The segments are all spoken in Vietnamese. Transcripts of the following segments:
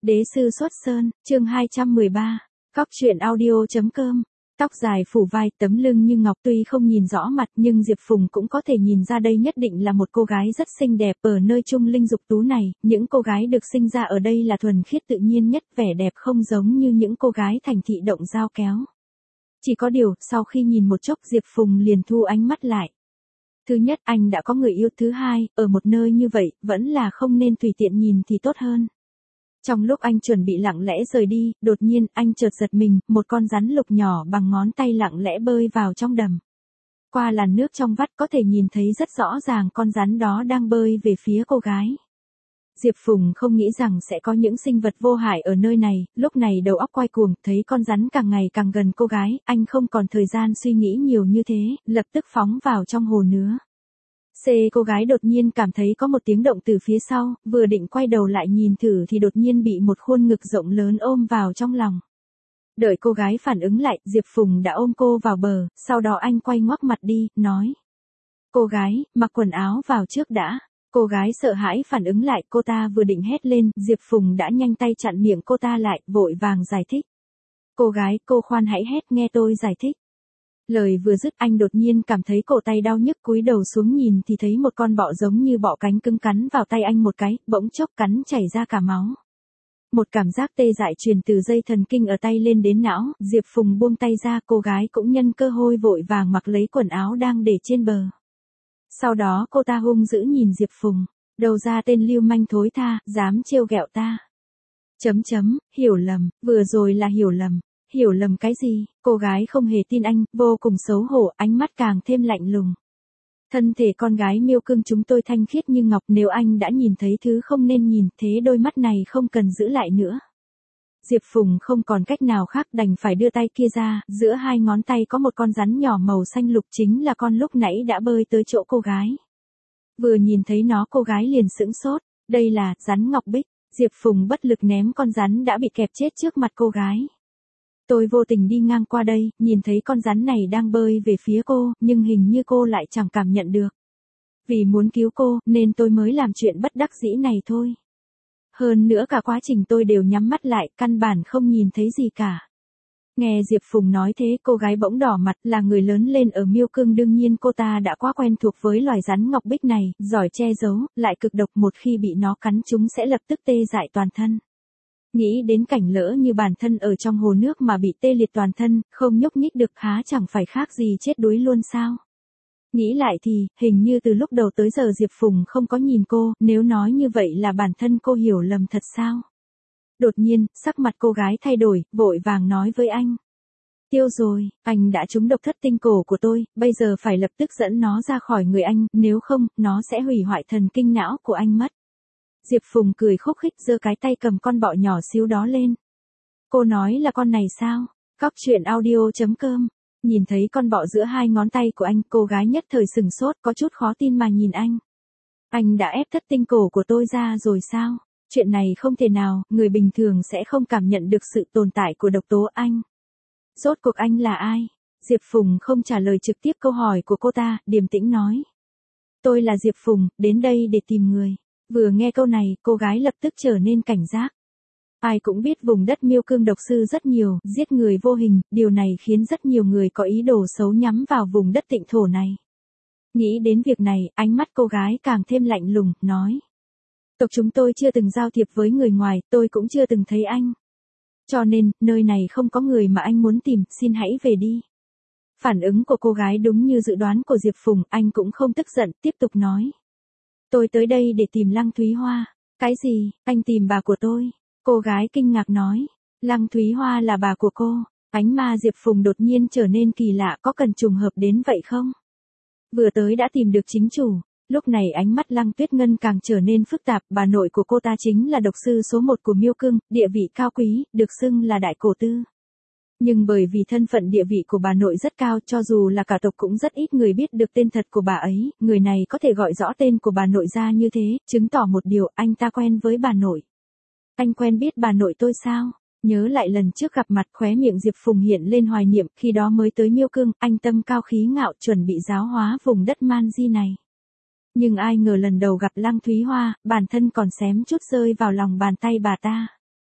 Đế sư xuất sơn, chương 213, Cóc truyện audio.com. Tóc dài phủ vai, tấm lưng như ngọc, tuy không nhìn rõ mặt nhưng Diệp Phùng cũng có thể nhìn ra đây nhất định là một cô gái rất xinh đẹp. Ở nơi trung linh dục tú này, những cô gái được sinh ra ở đây là thuần khiết tự nhiên nhất, vẻ đẹp không giống như những cô gái thành thị động dao kéo. Chỉ có điều, sau khi nhìn một chốc Diệp Phùng liền thu ánh mắt lại. Thứ nhất, anh đã có người yêu. Thứ hai, ở một nơi như vậy, vẫn là không nên tùy tiện nhìn thì tốt hơn. Trong lúc anh chuẩn bị lặng lẽ rời đi, đột nhiên anh chợt giật mình, một con rắn lục nhỏ bằng ngón tay lặng lẽ bơi vào trong đầm. Qua làn nước trong vắt có thể nhìn thấy rất rõ ràng con rắn đó đang bơi về phía cô gái. Diệp Phùng không nghĩ rằng sẽ có những sinh vật vô hại ở nơi này, lúc này đầu óc quay cuồng, thấy con rắn càng ngày càng gần cô gái, anh không còn thời gian suy nghĩ nhiều như thế, lập tức phóng vào trong hồ nữa. Cô gái đột nhiên cảm thấy có một tiếng động từ phía sau, vừa định quay đầu lại nhìn thử thì đột nhiên bị một khuôn ngực rộng lớn ôm vào trong lòng. Đợi cô gái phản ứng lại, Diệp Phùng đã ôm cô vào bờ, sau đó anh quay ngoắc mặt đi, nói. Cô gái, mặc quần áo vào trước đã. Cô gái sợ hãi phản ứng lại, cô ta vừa định hét lên, Diệp Phùng đã nhanh tay chặn miệng cô ta lại, vội vàng giải thích. Cô gái, cô khoan hãy hét, nghe tôi giải thích. Lời vừa dứt anh đột nhiên cảm thấy cổ tay đau nhức, cúi đầu xuống nhìn thì thấy một con bọ giống như bọ cánh cứng cắn vào tay anh một cái, bỗng chốc cắn chảy ra cả máu. Một cảm giác tê dại truyền từ dây thần kinh ở tay lên đến não, Diệp Phùng buông tay ra, cô gái cũng nhân cơ hội vội vàng mặc lấy quần áo đang để trên bờ. Sau đó cô ta hung dữ nhìn Diệp Phùng, đầu ra tên lưu manh thối tha, dám trêu ghẹo ta. Hiểu lầm, vừa rồi là hiểu lầm. Hiểu lầm cái gì? Cô gái không hề tin anh, vô cùng xấu hổ, ánh mắt càng thêm lạnh lùng. Thân thể con gái Miêu Cương chúng tôi thanh khiết như ngọc, nếu anh đã nhìn thấy thứ không nên nhìn, thế đôi mắt này không cần giữ lại nữa. Diệp Phùng không còn cách nào khác đành phải đưa tay kia ra, giữa hai ngón tay có một con rắn nhỏ màu xanh lục, chính là con lúc nãy đã bơi tới chỗ cô gái. Vừa nhìn thấy nó cô gái liền sững sốt, đây là rắn ngọc bích. Diệp Phùng bất lực ném con rắn đã bị kẹp chết trước mặt cô gái. Tôi vô tình đi ngang qua đây, nhìn thấy con rắn này đang bơi về phía cô, nhưng hình như cô lại chẳng cảm nhận được. Vì muốn cứu cô, nên tôi mới làm chuyện bất đắc dĩ này thôi. Hơn nữa cả quá trình tôi đều nhắm mắt lại, căn bản không nhìn thấy gì cả. Nghe Diệp Phùng nói thế, cô gái bỗng đỏ mặt, là người lớn lên ở Miêu Cương đương nhiên cô ta đã quá quen thuộc với loài rắn ngọc bích này, giỏi che giấu, lại cực độc, một khi bị nó cắn chúng sẽ lập tức tê dại toàn thân. Nghĩ đến cảnh lỡ như bản thân ở trong hồ nước mà bị tê liệt toàn thân, không nhúc nhích được, há chẳng phải khác gì chết đuối luôn sao? Nghĩ lại thì, hình như từ lúc đầu tới giờ Diệp Phùng không có nhìn cô, nếu nói như vậy là bản thân cô hiểu lầm thật sao? Đột nhiên, sắc mặt cô gái thay đổi, vội vàng nói với anh. Tiêu rồi, anh đã trúng độc thất tinh cổ của tôi, bây giờ phải lập tức dẫn nó ra khỏi người anh, nếu không, nó sẽ hủy hoại thần kinh não của anh mất. Diệp Phùng cười khúc khích giơ cái tay cầm con bọ nhỏ xíu đó lên. Cô nói là con này sao? Cóc truyện audio.com. Nhìn thấy con bọ giữa hai ngón tay của anh, cô gái nhất thời sừng sốt, có chút khó tin mà nhìn anh. Anh đã ép thất tinh cổ của tôi ra rồi sao? Chuyện này không thể nào, người bình thường sẽ không cảm nhận được sự tồn tại của độc tố anh. Rốt cuộc anh là ai? Diệp Phùng không trả lời trực tiếp câu hỏi của cô ta, điềm tĩnh nói. Tôi là Diệp Phùng, đến đây để tìm người. Vừa nghe câu này, cô gái lập tức trở nên cảnh giác. Ai cũng biết vùng đất Miêu Cương độc sư rất nhiều, giết người vô hình, điều này khiến rất nhiều người có ý đồ xấu nhắm vào vùng đất tịnh thổ này. Nghĩ đến việc này, ánh mắt cô gái càng thêm lạnh lùng, nói. Tộc chúng tôi chưa từng giao thiệp với người ngoài, tôi cũng chưa từng thấy anh. Cho nên, nơi này không có người mà anh muốn tìm, xin hãy về đi. Phản ứng của cô gái đúng như dự đoán của Diệp Phùng, anh cũng không tức giận, tiếp tục nói. Tôi tới đây để tìm Lăng Thúy Hoa. Cái gì, anh tìm bà của tôi? Cô gái kinh ngạc nói. Lăng Thúy Hoa là bà của cô. Ánh ma Diệp Phùng đột nhiên trở nên kỳ lạ, có cần trùng hợp đến vậy không? Vừa tới đã tìm được chính chủ. Lúc này ánh mắt Lăng Tuyết Ngân càng trở nên phức tạp, bà nội của cô ta chính là độc sư số 1 của Miêu Cương, địa vị cao quý, được xưng là đại cổ tư. Nhưng bởi vì thân phận địa vị của bà nội rất cao, cho dù là cả tộc cũng rất ít người biết được tên thật của bà ấy, người này có thể gọi rõ tên của bà nội ra như thế, chứng tỏ một điều, anh ta quen với bà nội. Anh quen biết bà nội tôi sao? Nhớ lại lần trước gặp mặt, khóe miệng Diệp Phùng hiện lên hoài niệm, khi đó mới tới Miêu Cương, anh tâm cao khí ngạo chuẩn bị giáo hóa vùng đất Man Di này. Nhưng ai ngờ lần đầu gặp Lăng Thúy Hoa, bản thân còn xém chút rơi vào lòng bàn tay bà ta.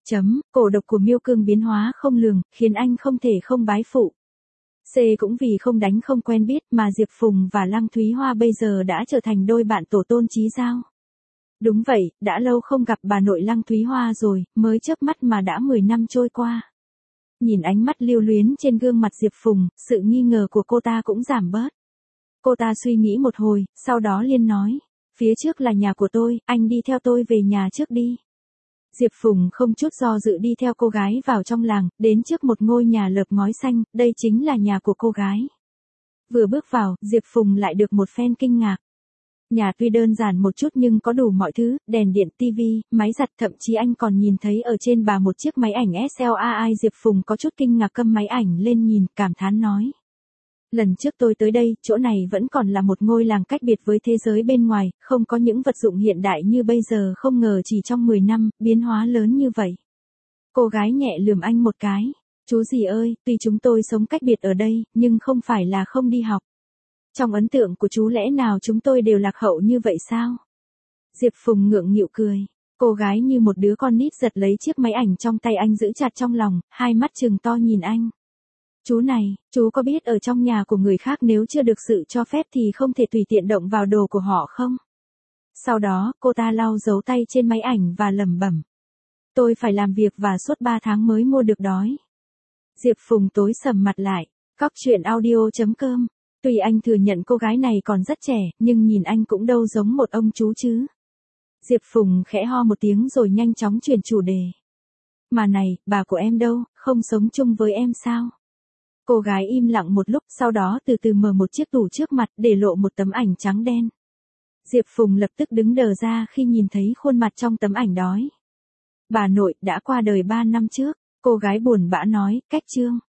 Cổ độc của Miêu Cương biến hóa không lường, khiến anh không thể không bái phụ. C cũng vì không đánh không quen biết mà Diệp Phùng và Lăng Thúy Hoa bây giờ đã trở thành đôi bạn tổ tôn chí giao. Đúng vậy, đã lâu không gặp bà nội Lăng Thúy Hoa rồi, mới chớp mắt mà đã 10 năm trôi qua. Nhìn ánh mắt lưu luyến trên gương mặt Diệp Phùng, sự nghi ngờ của cô ta cũng giảm bớt. Cô ta suy nghĩ một hồi, sau đó liền nói, phía trước là nhà của tôi, anh đi theo tôi về nhà trước đi. Diệp Phùng không chút do dự đi theo cô gái vào trong làng, đến trước một ngôi nhà lợp ngói xanh, đây chính là nhà của cô gái. Vừa bước vào, Diệp Phùng lại được một phen kinh ngạc. Nhà tuy đơn giản một chút nhưng có đủ mọi thứ, đèn điện, tivi, máy giặt, thậm chí anh còn nhìn thấy ở trên bà một chiếc máy ảnh SLAI. Diệp Phùng có chút kinh ngạc cầm máy ảnh lên nhìn, cảm thán nói. Lần trước tôi tới đây, chỗ này vẫn còn là một ngôi làng cách biệt với thế giới bên ngoài, không có những vật dụng hiện đại như bây giờ, không ngờ chỉ trong 10 năm, biến hóa lớn như vậy. Cô gái nhẹ lườm anh một cái. Chú gì ơi, tuy chúng tôi sống cách biệt ở đây, nhưng không phải là không đi học. Trong ấn tượng của chú lẽ nào chúng tôi đều lạc hậu như vậy sao? Diệp Phùng ngượng nghịu cười. Cô gái như một đứa con nít giật lấy chiếc máy ảnh trong tay anh giữ chặt trong lòng, hai mắt trừng to nhìn anh. Chú này, chú có biết ở trong nhà của người khác nếu chưa được sự cho phép thì không thể tùy tiện động vào đồ của họ không? Sau đó, cô ta lau dấu tay trên máy ảnh và lẩm bẩm. Tôi phải làm việc và suốt 3 tháng mới mua được đói. Diệp Phùng tối sầm mặt lại. Cóc truyện audio.com. Tuy anh thừa nhận cô gái này còn rất trẻ, nhưng nhìn anh cũng đâu giống một ông chú chứ. Diệp Phùng khẽ ho một tiếng rồi nhanh chóng chuyển chủ đề. Mà này, bà của em đâu, không sống chung với em sao? Cô gái im lặng một lúc, sau đó từ từ mở một chiếc tủ trước mặt, để lộ một tấm ảnh trắng đen. Diệp Phùng lập tức đứng đờ ra khi nhìn thấy khuôn mặt trong tấm ảnh đó. Bà nội đã qua đời 3 năm trước, cô gái buồn bã nói, cách chương.